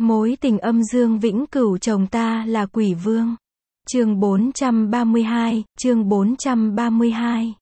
Mối tình âm dương vĩnh cửu chồng ta là quỷ vương. Chương 432, chương 432.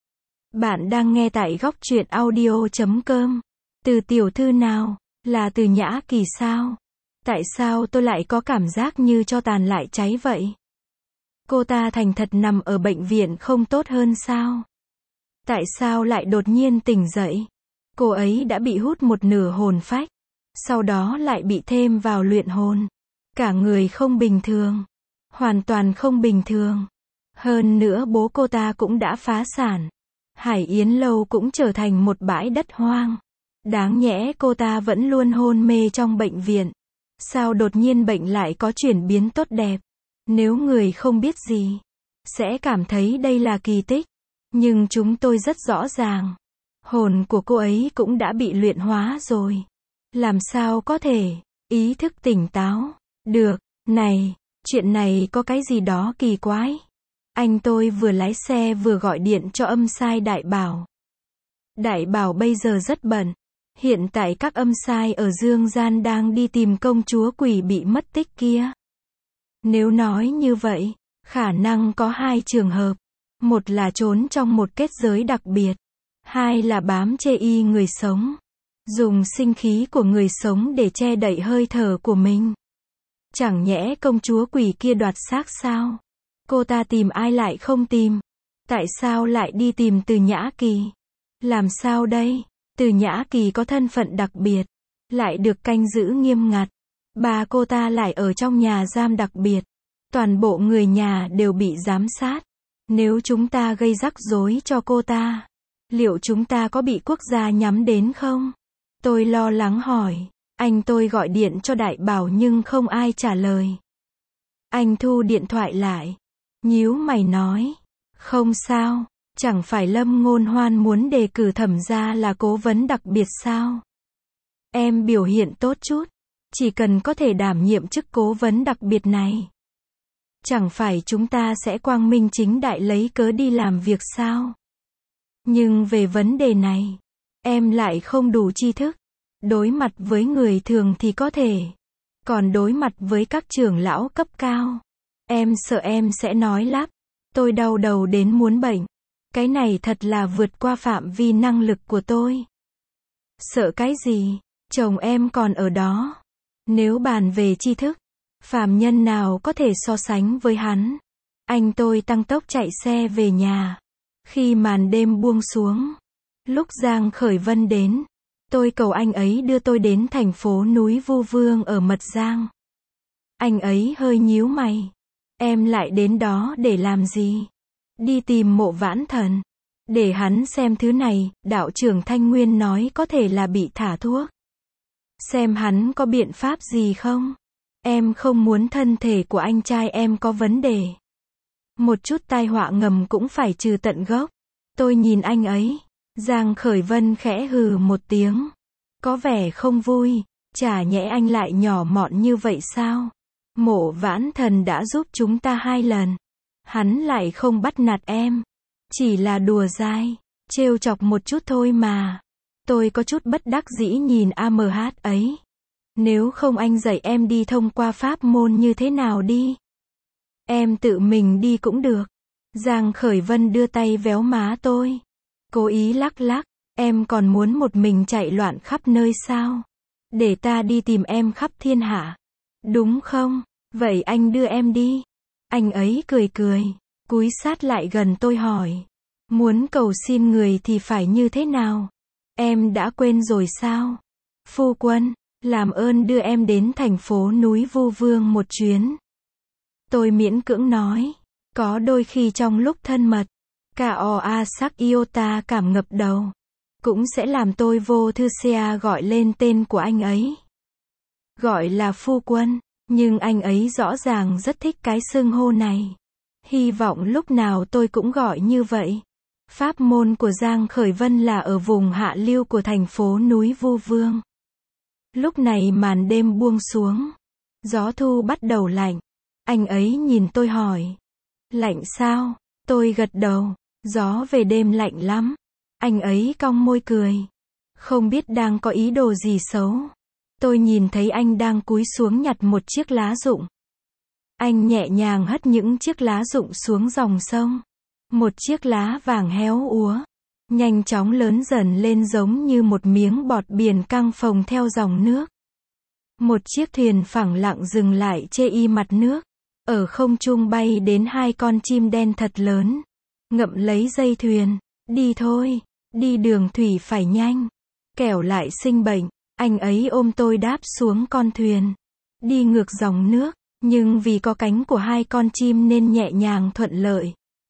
Bạn đang nghe tại góc truyện audio.com. Từ tiểu thư nào? Là từ Nhã Kỳ sao? Tại sao tôi lại có cảm giác như cho tàn lại cháy vậy? Cô ta thành thật nằm ở bệnh viện không tốt hơn sao? Tại sao lại đột nhiên tỉnh dậy? Cô ấy đã bị hút một nửa hồn phách, sau đó lại bị thêm vào luyện hồn. Cả người không bình thường. Hoàn toàn không bình thường. Hơn nữa bố cô ta cũng đã phá sản. Hải Yến Lâu cũng trở thành một bãi đất hoang. Đáng nhẽ cô ta vẫn luôn hôn mê trong bệnh viện. Sao đột nhiên bệnh lại có chuyển biến tốt đẹp? Nếu người không biết gì, sẽ cảm thấy đây là kỳ tích. Nhưng chúng tôi rất rõ ràng. Hồn của cô ấy cũng đã bị luyện hóa rồi. Làm sao có thể ý thức tỉnh táo được? Này, chuyện này có cái gì đó kỳ quái. Anh tôi vừa lái xe vừa gọi điện cho âm sai Đại Bảo. Đại Bảo bây giờ rất bận. Hiện tại các âm sai ở Dương Gian đang đi tìm công chúa quỷ bị mất tích kia. Nếu nói như vậy, khả năng có hai trường hợp. Một là trốn trong một kết giới đặc biệt. Hai là bám chê y người sống. Dùng sinh khí của người sống để che đậy hơi thở của mình. Chẳng nhẽ công chúa quỷ kia đoạt xác sao? Cô ta tìm ai lại không tìm? Tại sao lại đi tìm Từ Nhã Kỳ? Làm sao đây? Từ Nhã Kỳ có thân phận đặc biệt, lại được canh giữ nghiêm ngặt. Bà cô ta lại ở trong nhà giam đặc biệt. Toàn bộ người nhà đều bị giám sát. Nếu chúng ta gây rắc rối cho cô ta, liệu chúng ta có bị quốc gia nhắm đến không? Tôi lo lắng hỏi. Anh tôi gọi điện cho Đại Bảo nhưng không ai trả lời. Anh thu điện thoại lại. Nhíu mày nói. Không sao, chẳng phải Lâm Ngôn Hoan muốn đề cử Thẩm gia là cố vấn đặc biệt sao? Em biểu hiện tốt chút. Chỉ cần có thể đảm nhiệm chức cố vấn đặc biệt này. Chẳng phải chúng ta sẽ quang minh chính đại lấy cớ đi làm việc sao? Nhưng về vấn đề này, em lại không đủ tri thức. Đối mặt với người thường thì có thể. Còn đối mặt với các trưởng lão cấp cao, em sợ em sẽ nói lắp. Tôi đau đầu đến muốn bệnh. Cái này thật là vượt qua phạm vi năng lực của tôi. Sợ cái gì? Chồng em còn ở đó. Nếu bàn về tri thức, phàm nhân nào có thể so sánh với hắn? Anh tôi tăng tốc chạy xe về nhà. Khi màn đêm buông xuống, lúc Giang Khởi Vân đến, tôi cầu anh ấy đưa tôi đến thành phố núi Vu Vương ở Mật Giang. Anh ấy hơi nhíu mày. Em lại đến đó để làm gì? Đi tìm Mộ Vãn Thần. Để hắn xem thứ này, đạo trưởng Thanh Nguyên nói có thể là bị thả thuốc. Xem hắn có biện pháp gì không? Em không muốn thân thể của anh trai em có vấn đề. Một chút tai họa ngầm cũng phải trừ tận gốc. Tôi nhìn anh ấy. Giang Khởi Vân khẽ hừ một tiếng. Có vẻ không vui. Chả nhẽ anh lại nhỏ mọn như vậy sao? Mộ Vãn Thần đã giúp chúng ta 2 lần. Hắn lại không bắt nạt em. Chỉ là đùa dai, trêu chọc một chút thôi mà. Tôi có chút bất đắc dĩ nhìn AMH ấy. Nếu không anh dạy em đi thông qua pháp môn như thế nào đi. Em tự mình đi cũng được. Giang Khởi Vân đưa tay véo má tôi. Cố ý lắc lắc. Em còn muốn một mình chạy loạn khắp nơi sao? Để ta đi tìm em khắp thiên hạ. Đúng không? Vậy anh đưa em đi. Anh ấy cười cười. Cúi sát lại gần tôi hỏi. Muốn cầu xin người thì phải như thế nào? Em đã quên rồi sao? Phu quân, làm ơn đưa em đến thành phố núi Vu Vương một chuyến. Tôi miễn cưỡng nói. Có đôi khi trong lúc thân mật, K.O.A. sắc iota cảm ngập đầu. Cũng sẽ làm tôi vô thư xe gọi lên tên của anh ấy. Gọi là phu quân. Nhưng anh ấy rõ ràng rất thích cái xưng hô này. Hy vọng lúc nào tôi cũng gọi như vậy. Pháp môn của Giang Khởi Vân là ở vùng hạ lưu của thành phố núi Vu Vương. Lúc này màn đêm buông xuống. Gió thu bắt đầu lạnh. Anh ấy nhìn tôi hỏi. Lạnh sao? Tôi gật đầu. Gió về đêm lạnh lắm. Anh ấy cong môi cười. Không biết đang có ý đồ gì xấu. Tôi nhìn thấy anh đang cúi xuống nhặt một chiếc lá rụng. Anh nhẹ nhàng hất những chiếc lá rụng xuống dòng sông. Một chiếc lá vàng héo úa, nhanh chóng lớn dần lên giống như một miếng bọt biển căng phồng theo dòng nước. Một chiếc thuyền phẳng lặng dừng lại trên mặt nước. Ở không trung bay đến hai con chim đen thật lớn. Ngậm lấy dây thuyền. Đi thôi, đi đường thủy phải nhanh. Kẻo lại sinh bệnh. Anh ấy ôm tôi đáp xuống con thuyền. Đi ngược dòng nước, nhưng vì có cánh của hai con chim nên nhẹ nhàng thuận lợi.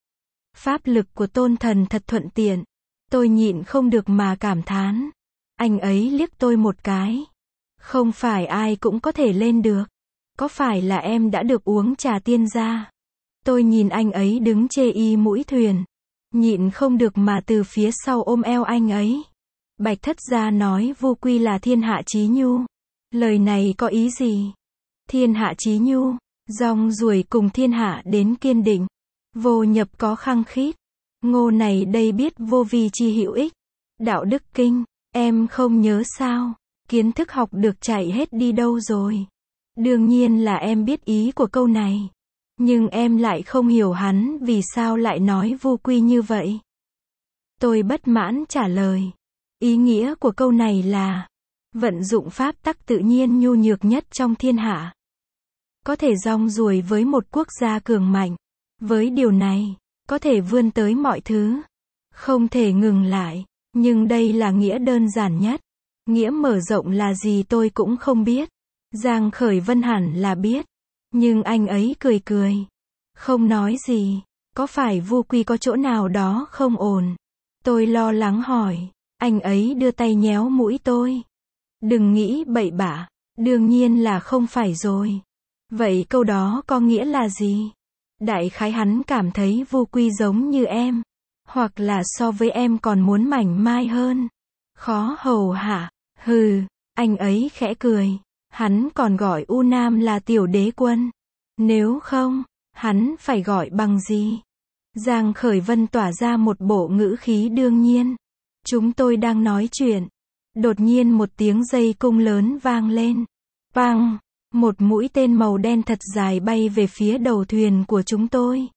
Pháp lực của tôn thần thật thuận tiện. Tôi nhịn không được mà cảm thán. Anh ấy liếc tôi một cái. Không phải ai cũng có thể lên được. Có phải là em đã được uống trà tiên gia? Tôi nhìn anh ấy đứng chê mũi thuyền. Nhịn không được mà từ phía sau ôm eo anh ấy. Bạch Thất Gia nói Vu Quy là thiên hạ chí nhu. Lời này có ý gì? Thiên hạ chí nhu, rong ruổi cùng thiên hạ đến kiên định. Vô nhập có khăng khít. Ngô này đây biết vô vi chi hữu ích. Đạo đức kinh, em không nhớ sao? Kiến thức học được chạy hết đi đâu rồi? Đương nhiên là em biết ý của câu này. Nhưng em lại không hiểu hắn vì sao lại nói vô quy như vậy. Tôi bất mãn trả lời. Ý nghĩa của câu này là vận dụng pháp tắc tự nhiên nhu nhược nhất trong thiên hạ. Có thể rong ruổi với một quốc gia cường mạnh. Với điều này, có thể vươn tới mọi thứ. Không thể ngừng lại. Nhưng đây là nghĩa đơn giản nhất. Nghĩa mở rộng là gì tôi cũng không biết. Giang Khởi Vân hẳn là biết. Nhưng anh ấy cười cười. Không nói gì. Có phải Vu Quy có chỗ nào đó không ổn? Tôi lo lắng hỏi. Anh ấy đưa tay nhéo mũi tôi. Đừng nghĩ bậy bạ. Đương nhiên là không phải rồi. Vậy câu đó có nghĩa là gì? Đại khái hắn cảm thấy Vu Quy giống như em. Hoặc là so với em còn muốn mảnh mai hơn. Khó hầu hạ. Hừ. Anh ấy khẽ cười. Hắn còn gọi U Nam là tiểu đế quân. Nếu không, hắn phải gọi bằng gì? Giang Khởi Vân tỏa ra một bộ ngữ khí đương nhiên. Chúng tôi đang nói chuyện. Đột nhiên một tiếng dây cung lớn vang lên. Vang. Một mũi tên màu đen thật dài bay về phía đầu thuyền của chúng tôi.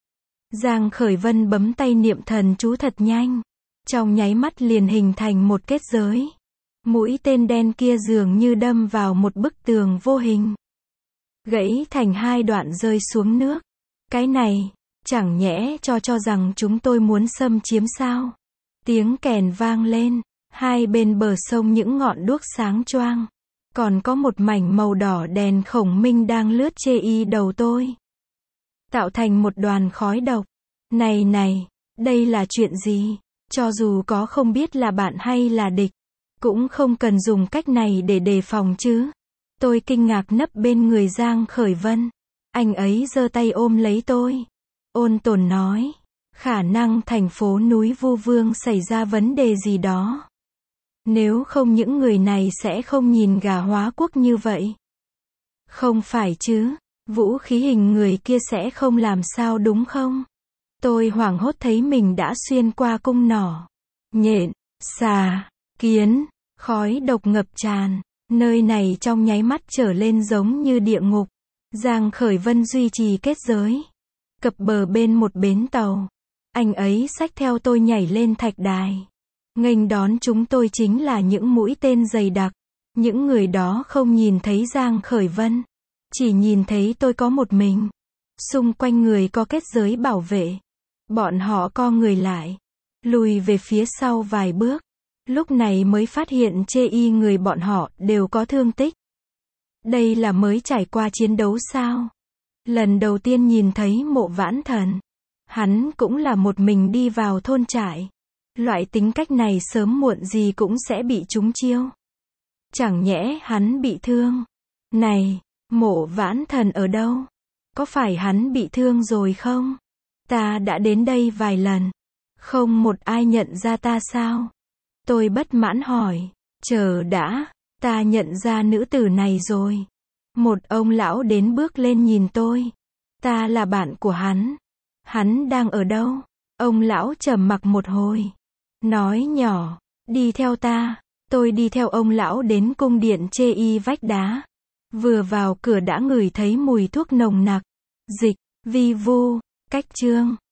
Giang Khởi Vân bấm tay niệm thần chú thật nhanh. Trong nháy mắt liền hình thành một kết giới. Mũi tên đen kia dường như đâm vào một bức tường vô hình. Gãy thành hai đoạn rơi xuống nước. Cái này, chẳng nhẽ cho rằng chúng tôi muốn xâm chiếm sao? Tiếng kèn vang lên. Hai bên bờ sông những ngọn đuốc sáng choang. Còn có một mảnh màu đỏ đèn khổng minh đang lướt chê đầu tôi. Tạo thành một đoàn khói độc. Này, đây là chuyện gì? Cho dù có không biết là bạn hay là địch. Cũng không cần dùng cách này để đề phòng chứ. Tôi kinh ngạc nấp bên người Giang Khởi Vân. Anh ấy giơ tay ôm lấy tôi. Ôn tồn nói. Khả năng thành phố núi Vu Vương xảy ra vấn đề gì đó. Nếu không những người này sẽ không nhìn gà hóa quốc như vậy. Không phải chứ. Vũ khí hình người kia sẽ không làm sao đúng không? Tôi hoảng hốt thấy mình đã xuyên qua cung nỏ. Nhện, xà, kiến, khói độc ngập tràn. Nơi này trong nháy mắt trở lên giống như địa ngục. Giang Khởi Vân duy trì kết giới. Cập bờ bên một bến tàu. Anh ấy xách theo tôi nhảy lên thạch đài. Nghênh đón chúng tôi chính là những mũi tên dày đặc. Những người đó không nhìn thấy Giang Khởi Vân. Chỉ nhìn thấy tôi có một mình. Xung quanh người có kết giới bảo vệ. Bọn họ co người lại. Lùi về phía sau vài bước. Lúc này mới phát hiện người bọn họ đều có thương tích. Đây là mới trải qua chiến đấu sao? Lần đầu tiên nhìn thấy Mộ Vãn Thần. Hắn cũng là một mình đi vào thôn trại. Loại tính cách này sớm muộn gì cũng sẽ bị trúng chiêu. Chẳng nhẽ hắn bị thương? Này, Mộ Vãn Thần ở đâu? Có phải hắn bị thương rồi không? Ta đã đến đây vài lần. Không một ai nhận ra ta sao? Tôi bất mãn hỏi. Chờ đã, ta nhận ra nữ tử này rồi. Một ông lão đến bước lên nhìn tôi. Ta là bạn của hắn. Hắn đang ở đâu? Ông lão trầm mặc một hồi. Nói nhỏ, đi theo ta. Tôi đi theo ông lão đến cung điện chê y vách đá. Vừa vào cửa đã ngửi thấy mùi thuốc nồng nặc. Dịch, vi vu, cách chương.